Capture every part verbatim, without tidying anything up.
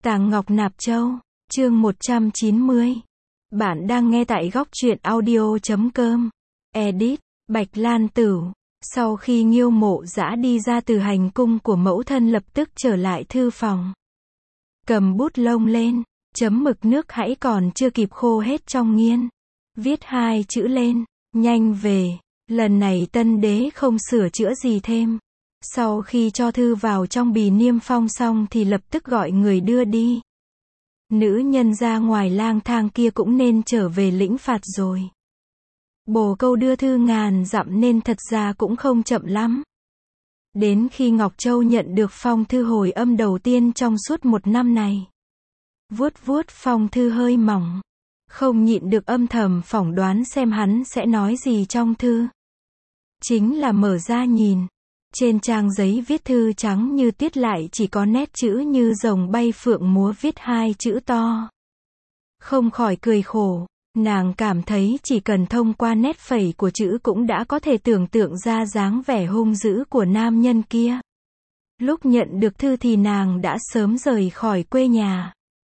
Tàng Ngọc Nạp Châu, chương một trăm chín mươi. Bạn đang nghe tại góc truyện audio chấm com. Edit, Bạch Lan Tửu. Sau khi Nghiêu Mộ Dã đi ra từ hành cung của mẫu thân lập tức trở lại thư phòng. Cầm bút lông lên, chấm mực nước hãy còn chưa kịp khô hết trong nghiên. Viết hai chữ lên, nhanh về. Lần này tân đế không sửa chữa gì thêm. Sau khi cho thư vào trong bì niêm phong xong thì lập tức gọi người đưa đi. Nữ nhân ra ngoài lang thang kia cũng nên trở về lĩnh phạt rồi. Bồ câu đưa thư ngàn dặm nên thật ra cũng không chậm lắm. Đến khi Ngọc Châu nhận được phong thư hồi âm đầu tiên trong suốt một năm này. Vuốt vuốt phong thư hơi mỏng. Không nhịn được âm thầm phỏng đoán xem hắn sẽ nói gì trong thư. Chính là mở ra nhìn. Trên trang giấy viết thư trắng như tuyết lại chỉ có nét chữ như rồng bay phượng múa viết hai chữ to. Không khỏi cười khổ, nàng cảm thấy chỉ cần thông qua nét phẩy của chữ cũng đã có thể tưởng tượng ra dáng vẻ hung dữ của nam nhân kia. Lúc nhận được thư thì nàng đã sớm rời khỏi quê nhà.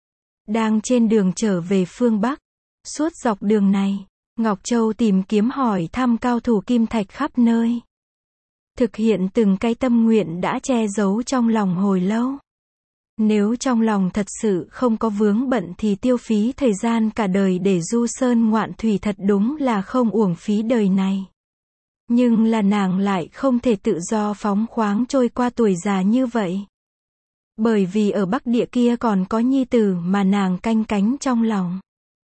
Đang trên đường trở về phương Bắc. Suốt dọc đường này, Ngọc Châu tìm kiếm hỏi thăm cao thủ kim thạch khắp nơi. Thực hiện từng cái tâm nguyện đã che giấu trong lòng hồi lâu. Nếu trong lòng thật sự không có vướng bận thì tiêu phí thời gian cả đời để du sơn ngoạn thủy thật đúng là không uổng phí đời này. Nhưng là nàng lại không thể tự do phóng khoáng trôi qua tuổi già như vậy. Bởi vì ở Bắc Địa kia còn có nhi tử mà nàng canh cánh trong lòng.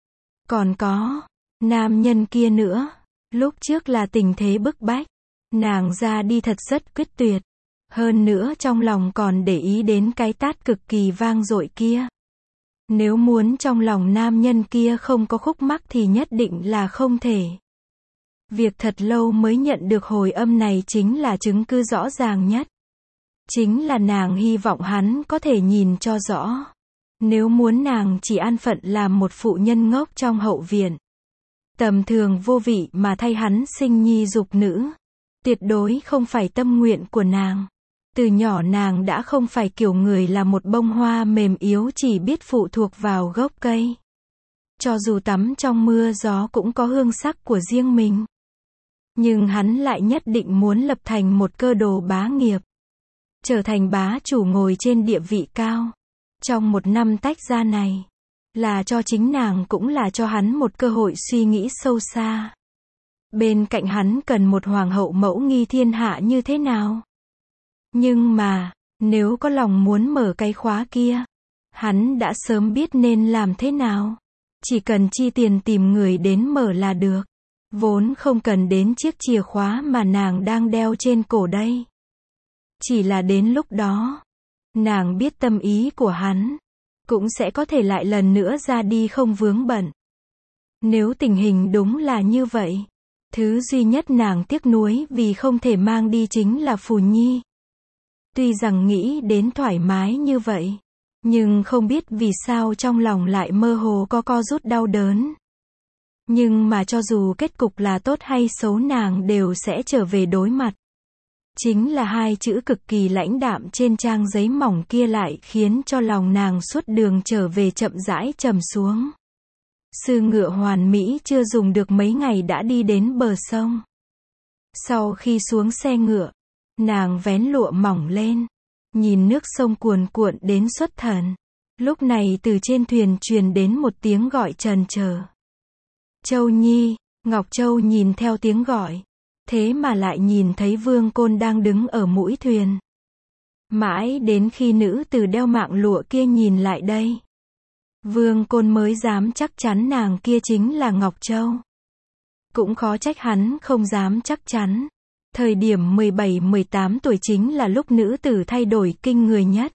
Còn có nam nhân kia nữa. Lúc trước là tình thế bức bách. Nàng ra đi thật rất quyết tuyệt. Hơn nữa trong lòng còn để ý đến cái tát cực kỳ vang dội kia. Nếu muốn trong lòng nam nhân kia không có khúc mắc thì nhất định là không thể. Việc thật lâu mới nhận được hồi âm này chính là chứng cứ rõ ràng nhất. Chính là nàng hy vọng hắn có thể nhìn cho rõ. Nếu muốn nàng chỉ an phận làm một phụ nhân ngốc trong hậu viện. Tầm thường vô vị mà thay hắn sinh nhi dục nữ. Tuyệt đối không phải tâm nguyện của nàng. Từ nhỏ nàng đã không phải kiểu người là một bông hoa mềm yếu chỉ biết phụ thuộc vào gốc cây. Cho dù tắm trong mưa gió cũng có hương sắc của riêng mình. Nhưng hắn lại nhất định muốn lập thành một cơ đồ bá nghiệp. Trở thành bá chủ ngồi trên địa vị cao. Trong một năm tách ra này. Là cho chính nàng cũng là cho hắn một cơ hội suy nghĩ sâu xa. Bên cạnh hắn cần một hoàng hậu mẫu nghi thiên hạ như thế nào? Nhưng mà, nếu có lòng muốn mở cái khóa kia, hắn đã sớm biết nên làm thế nào. Chỉ cần chi tiền tìm người đến mở là được. Vốn không cần đến chiếc chìa khóa mà nàng đang đeo trên cổ đây. Chỉ là đến lúc đó, nàng biết tâm ý của hắn, cũng sẽ có thể lại lần nữa ra đi không vướng bận. Nếu tình hình đúng là như vậy. Thứ duy nhất nàng tiếc nuối vì không thể mang đi chính là Phù Nhi. Tuy rằng nghĩ đến thoải mái như vậy, nhưng không biết vì sao trong lòng lại mơ hồ có co rút đau đớn. Nhưng mà cho dù kết cục là tốt hay xấu nàng đều sẽ trở về đối mặt. Chính là hai chữ cực kỳ lãnh đạm trên trang giấy mỏng kia lại khiến cho lòng nàng suốt đường trở về chậm rãi trầm xuống. Sư ngựa hoàn mỹ chưa dùng được mấy ngày đã đi đến bờ sông. Sau khi xuống xe ngựa, nàng vén lụa mỏng lên, nhìn nước sông cuồn cuộn đến xuất thần. Lúc này từ trên thuyền truyền đến một tiếng gọi trần chờ. Châu Nhi, Ngọc Châu nhìn theo tiếng gọi. Thế mà lại nhìn thấy Vương Côn đang đứng ở mũi thuyền. Mãi đến khi nữ tử đeo mạng lụa kia nhìn lại đây. Vương Côn mới dám chắc chắn nàng kia chính là Ngọc Châu. Cũng khó trách hắn không dám chắc chắn. Thời điểm mười bảy mười tám tuổi chính là lúc nữ tử thay đổi kinh người nhất.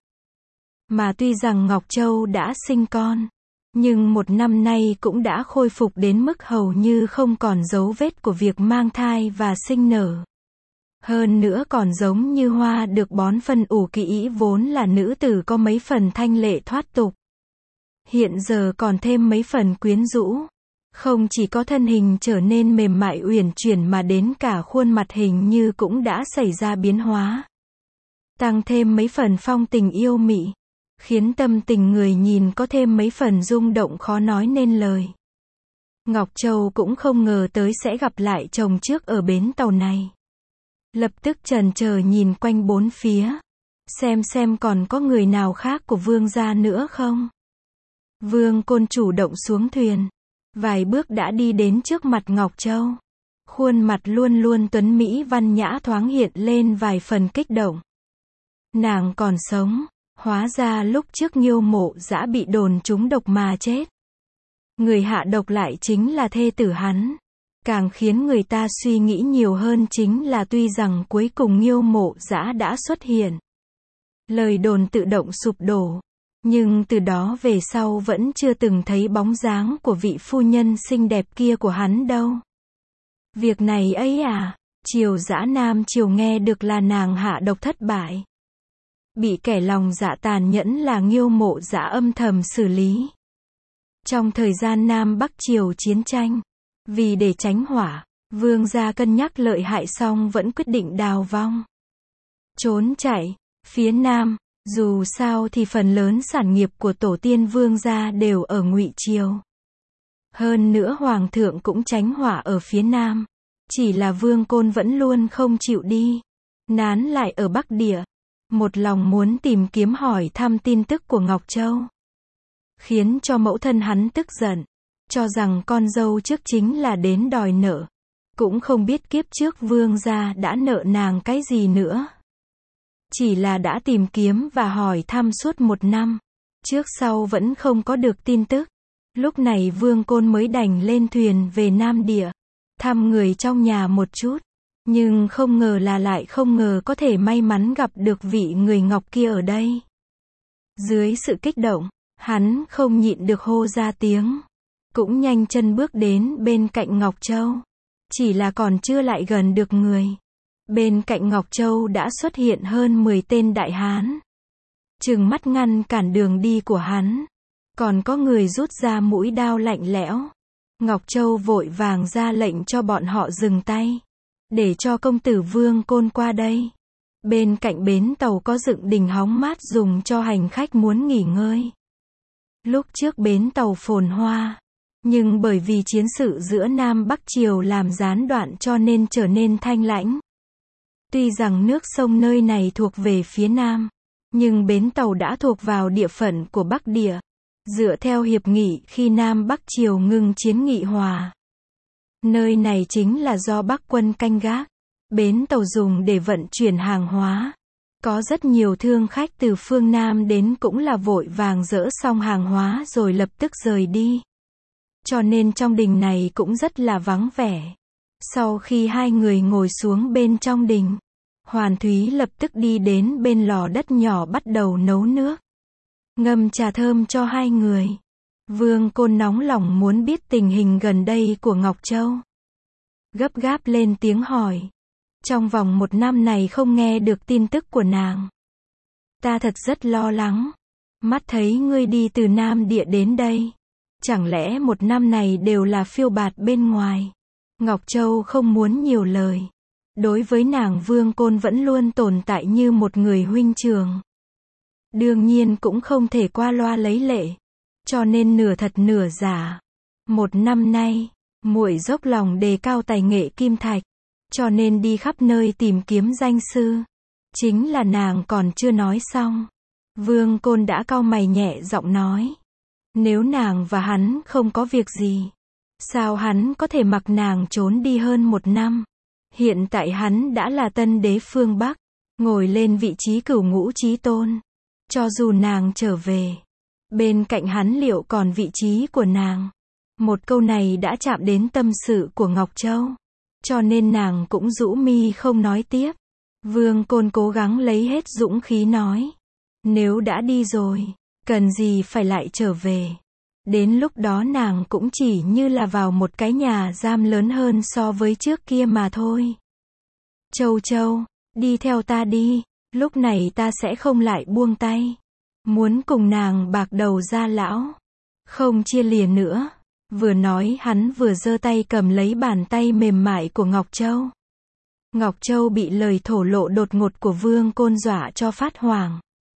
Mà tuy rằng Ngọc Châu đã sinh con, nhưng một năm nay cũng đã khôi phục đến mức hầu như không còn dấu vết của việc mang thai và sinh nở. Hơn nữa còn giống như hoa được bón phân ủ kỹ vốn là nữ tử có mấy phần thanh lệ thoát tục. Hiện giờ còn thêm mấy phần quyến rũ. Không chỉ có thân hình trở nên mềm mại uyển chuyển mà đến cả khuôn mặt hình như cũng đã xảy ra biến hóa. Tăng thêm mấy phần phong tình yêu mị. khiến tâm tình người nhìn có thêm mấy phần rung động khó nói nên lời. Ngọc Châu cũng không ngờ tới sẽ gặp lại chồng trước ở bến tàu này. Lập tức chần chờ nhìn quanh bốn phía, xem xem còn có người nào khác của Vương gia nữa không. Vương Côn chủ động xuống thuyền, vài bước đã đi đến trước mặt Ngọc Châu. Khuôn mặt luôn luôn tuấn mỹ văn nhã thoáng hiện lên vài phần kích động. Nàng còn sống, hóa ra lúc trước Nghiêu Mộ Dã bị đồn trúng độc mà chết. Người hạ độc lại chính là thê tử hắn. Càng khiến người ta suy nghĩ nhiều hơn chính là tuy rằng cuối cùng Nghiêu Mộ Dã đã xuất hiện. Lời đồn tự động sụp đổ. Nhưng từ đó về sau vẫn chưa từng thấy bóng dáng của vị phu nhân xinh đẹp kia của hắn đâu. Việc này ấy à, Triều Dã Nam Triều nghe được là nàng hạ độc thất bại. Bị kẻ lòng dạ tàn nhẫn là Nghiêu Mộ Dã âm thầm xử lý. Trong thời gian Nam Bắc Triều chiến tranh, vì để tránh hỏa, Vương gia cân nhắc lợi hại xong vẫn quyết định đào vong. Trốn chạy, phía Nam, dù sao thì phần lớn sản nghiệp của tổ tiên Vương gia đều ở Ngụy Triều. Hơn nữa Hoàng thượng cũng tránh hỏa ở phía Nam. Chỉ là Vương Côn vẫn luôn không chịu đi. Nán lại ở Bắc Địa. Một lòng muốn tìm kiếm hỏi thăm tin tức của Ngọc Châu. Khiến cho mẫu thân hắn tức giận. Cho rằng con dâu trước chính là đến đòi nợ. Cũng không biết kiếp trước Vương gia đã nợ nàng cái gì nữa. Chỉ là đã tìm kiếm và hỏi thăm suốt một năm. Trước sau vẫn không có được tin tức. Lúc này Vương Côn mới đành lên thuyền về Nam Địa. Thăm người trong nhà một chút. Nhưng không ngờ là lại không ngờ có thể may mắn gặp được vị người Ngọc kia ở đây. Dưới sự kích động, hắn không nhịn được hô ra tiếng. Cũng nhanh chân bước đến bên cạnh Ngọc Châu. Chỉ là còn chưa lại gần được người. Bên cạnh Ngọc Châu đã xuất hiện hơn mười tên đại hán. Trừng mắt ngăn cản đường đi của hắn. Còn có người rút ra mũi đao lạnh lẽo. Ngọc Châu vội vàng ra lệnh cho bọn họ dừng tay. Để cho công tử Vương Côn qua đây. Bên cạnh bến tàu có dựng đình hóng mát dùng cho hành khách muốn nghỉ ngơi. Lúc trước bến tàu phồn hoa. Nhưng bởi vì chiến sự giữa Nam Bắc Triều làm gián đoạn cho nên trở nên thanh lãnh. Tuy rằng nước sông nơi này thuộc về phía Nam. Nhưng bến tàu đã thuộc vào địa phận của Bắc Địa. Dựa theo hiệp nghị khi Nam Bắc Triều ngưng chiến nghị hòa. Nơi này chính là do Bắc quân canh gác. Bến tàu dùng để vận chuyển hàng hóa. Có rất nhiều thương khách từ phương Nam đến cũng là vội vàng dỡ xong hàng hóa rồi lập tức rời đi. Cho nên trong đình này cũng rất là vắng vẻ. Sau khi hai người ngồi xuống bên trong đình, Hoàn Thúy lập tức đi đến bên lò đất nhỏ bắt đầu nấu nước. Ngâm trà thơm cho hai người. Vương Côn nóng lòng muốn biết tình hình gần đây của Ngọc Châu. Gấp gáp lên tiếng hỏi. Trong vòng một năm này không nghe được tin tức của nàng. Ta thật rất lo lắng. Mắt thấy ngươi đi từ Nam Địa đến đây. Chẳng lẽ một năm này đều là phiêu bạt bên ngoài. Ngọc Châu không muốn nhiều lời. Đối với nàng Vương Côn vẫn luôn tồn tại như một người huynh trưởng. Đương nhiên cũng không thể qua loa lấy lệ. Cho nên nửa thật nửa giả. Một năm nay, muội dốc lòng đề cao tài nghệ kim thạch. Cho nên đi khắp nơi tìm kiếm danh sư. Chính là nàng còn chưa nói xong. Vương Côn đã cau mày nhẹ giọng nói. Nếu nàng và hắn không có việc gì. Sao hắn có thể mặc nàng trốn đi hơn một năm. Hiện tại hắn đã là tân đế phương Bắc. Ngồi lên vị trí cửu ngũ chí tôn. Cho dù nàng trở về. Bên cạnh hắn liệu còn vị trí của nàng. Một câu này đã chạm đến tâm sự của Ngọc Châu. Cho nên nàng cũng rũ mi không nói tiếp. Vương Côn cố gắng lấy hết dũng khí nói. Nếu đã đi rồi, cần gì phải lại trở về. Đến lúc đó nàng cũng chỉ như là vào một cái nhà giam lớn hơn so với trước kia mà thôi. Châu Châu, đi theo ta đi. Lúc này ta sẽ không lại buông tay. Muốn cùng nàng bạc đầu ra lão. Không chia lìa nữa. Vừa nói hắn vừa giơ tay cầm lấy bàn tay mềm mại của Ngọc Châu. Ngọc Châu bị lời thổ lộ đột ngột của Vương Côn dọa cho phát hoảng.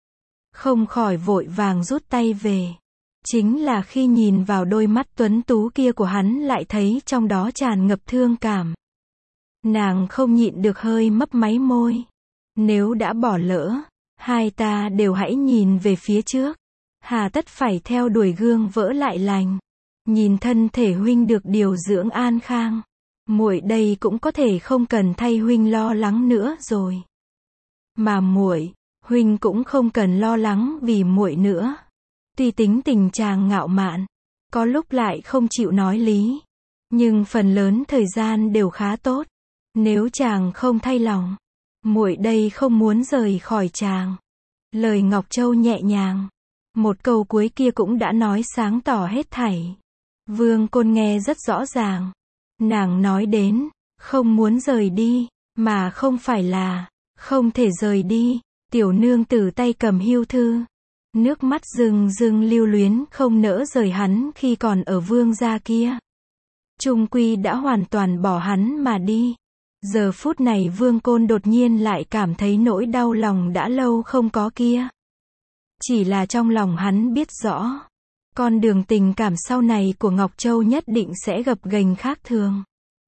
không khỏi vội vàng rút tay về. Chính là khi nhìn vào đôi mắt tuấn tú kia của hắn lại thấy trong đó tràn ngập thương cảm. Nàng không nhịn được hơi mấp máy môi. Nếu đã bỏ lỡ, hai ta đều hãy nhìn về phía trước. Hà tất phải theo đuổi gương vỡ lại lành. Nhìn thân thể huynh được điều dưỡng an khang. Muội đây cũng có thể không cần thay huynh lo lắng nữa rồi. Mà muội, huynh cũng không cần lo lắng vì muội nữa. Tuy tính tình chàng ngạo mạn, có lúc lại không chịu nói lý, nhưng phần lớn thời gian đều khá tốt. Nếu chàng không thay lòng, muội đây không muốn rời khỏi chàng. Lời Ngọc Châu nhẹ nhàng, một câu cuối kia cũng đã nói sáng tỏ hết thảy. Vương Côn nghe rất rõ ràng. Nàng nói đến, không muốn rời đi, mà không phải là, không thể rời đi. Tiểu nương tử tay cầm hưu thư. Nước mắt rưng rưng lưu luyến không nỡ rời hắn khi còn ở vương gia kia. Trung quy đã hoàn toàn bỏ hắn mà đi. Giờ phút này Vương Côn đột nhiên lại cảm thấy nỗi đau lòng đã lâu không có kia. Chỉ là trong lòng hắn biết rõ, con đường tình cảm sau này của Ngọc Châu nhất định sẽ gập ghềnh khác thường.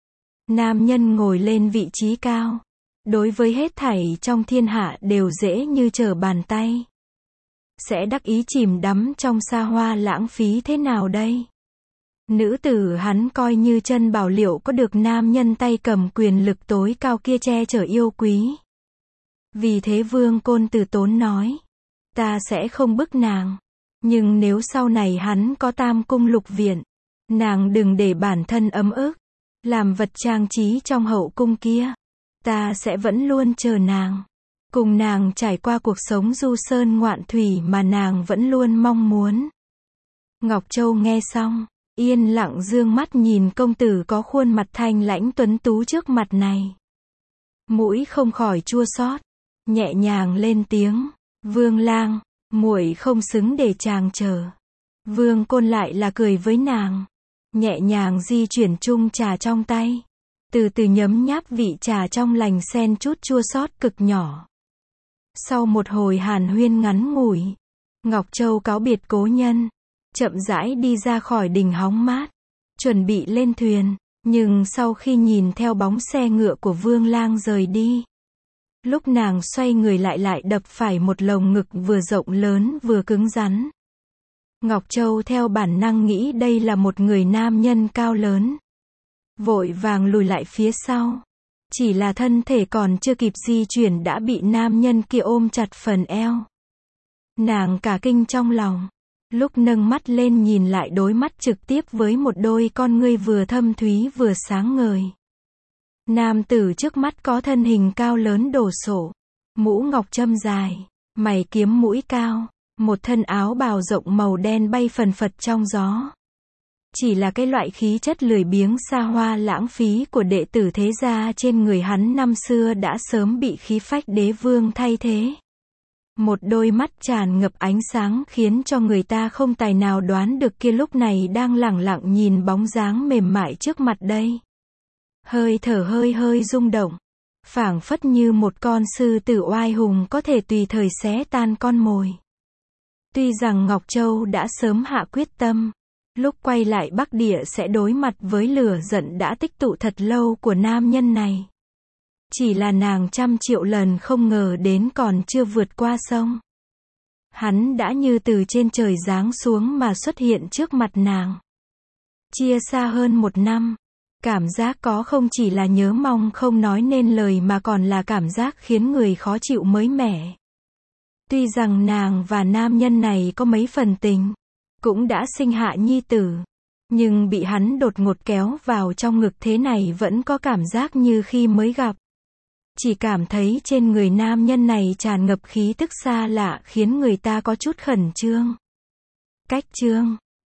Nam nhân ngồi lên vị trí cao, đối với hết thảy trong thiên hạ đều dễ như trở bàn tay. Sẽ đắc ý chìm đắm trong xa hoa lãng phí thế nào đây? Nữ tử hắn coi như chân bảo liệu có được nam nhân tay cầm quyền lực tối cao kia che chở yêu quý. Vì thế Vương Côn từ tốn nói, ta sẽ không bức nàng. Nhưng nếu sau này hắn có tam cung lục viện, nàng đừng để bản thân ấm ức, làm vật trang trí trong hậu cung kia. Ta sẽ vẫn luôn chờ nàng, cùng nàng trải qua cuộc sống du sơn ngoạn thủy mà nàng vẫn luôn mong muốn. Ngọc Châu nghe xong, yên lặng dương mắt nhìn công tử có khuôn mặt thanh lãnh tuấn tú trước mặt này. Mũi không khỏi chua xót, nhẹ nhàng lên tiếng, Vương lang, muội không xứng để chàng chờ. Vương Côn lại là cười với nàng, nhẹ nhàng di chuyển chung trà trong tay, từ từ nhấm nháp vị trà trong lành xen chút chua xót cực nhỏ. Sau một hồi hàn huyên ngắn ngủi, Ngọc Châu cáo biệt cố nhân, chậm rãi đi ra khỏi đình hóng mát, chuẩn bị lên thuyền, nhưng sau khi nhìn theo bóng xe ngựa của Vương lang rời đi, lúc nàng xoay người lại lại đập phải một lồng ngực vừa rộng lớn vừa cứng rắn. Ngọc Châu theo bản năng nghĩ đây là một người nam nhân cao lớn. Vội vàng lùi lại phía sau. Chỉ là thân thể còn chưa kịp di chuyển đã bị nam nhân kia ôm chặt phần eo. Nàng cả kinh trong lòng. Lúc nâng mắt lên nhìn lại đối mắt trực tiếp với một đôi con ngươi vừa thâm thúy vừa sáng ngời. Nam tử trước mắt có thân hình cao lớn đồ sộ, mũ ngọc châm dài, mày kiếm mũi cao, một thân áo bào rộng màu đen bay phần phật trong gió. Chỉ là cái loại khí chất lười biếng xa hoa lãng phí của đệ tử thế gia trên người hắn năm xưa đã sớm bị khí phách đế vương thay thế. Một đôi mắt tràn ngập ánh sáng khiến cho người ta không tài nào đoán được kia lúc này đang lẳng lặng nhìn bóng dáng mềm mại trước mặt đây. Hơi thở hơi hơi rung động, phảng phất như một con sư tử oai hùng có thể tùy thời xé tan con mồi. Tuy rằng Ngọc Châu đã sớm hạ quyết tâm, lúc quay lại Bắc Địa sẽ đối mặt với lửa giận đã tích tụ thật lâu của nam nhân này. Chỉ là nàng trăm triệu lần không ngờ đến còn chưa vượt qua sông. Hắn đã như từ trên trời giáng xuống mà xuất hiện trước mặt nàng. Chia xa hơn một năm, cảm giác có không chỉ là nhớ mong không nói nên lời mà còn là cảm giác khiến người khó chịu mới mẻ. Tuy rằng nàng và nam nhân này có mấy phần tình, cũng đã sinh hạ nhi tử, nhưng bị hắn đột ngột kéo vào trong ngực thế này vẫn có cảm giác như khi mới gặp. Chỉ cảm thấy trên người nam nhân này tràn ngập khí tức xa lạ khiến người ta có chút khẩn trương. Cách trương.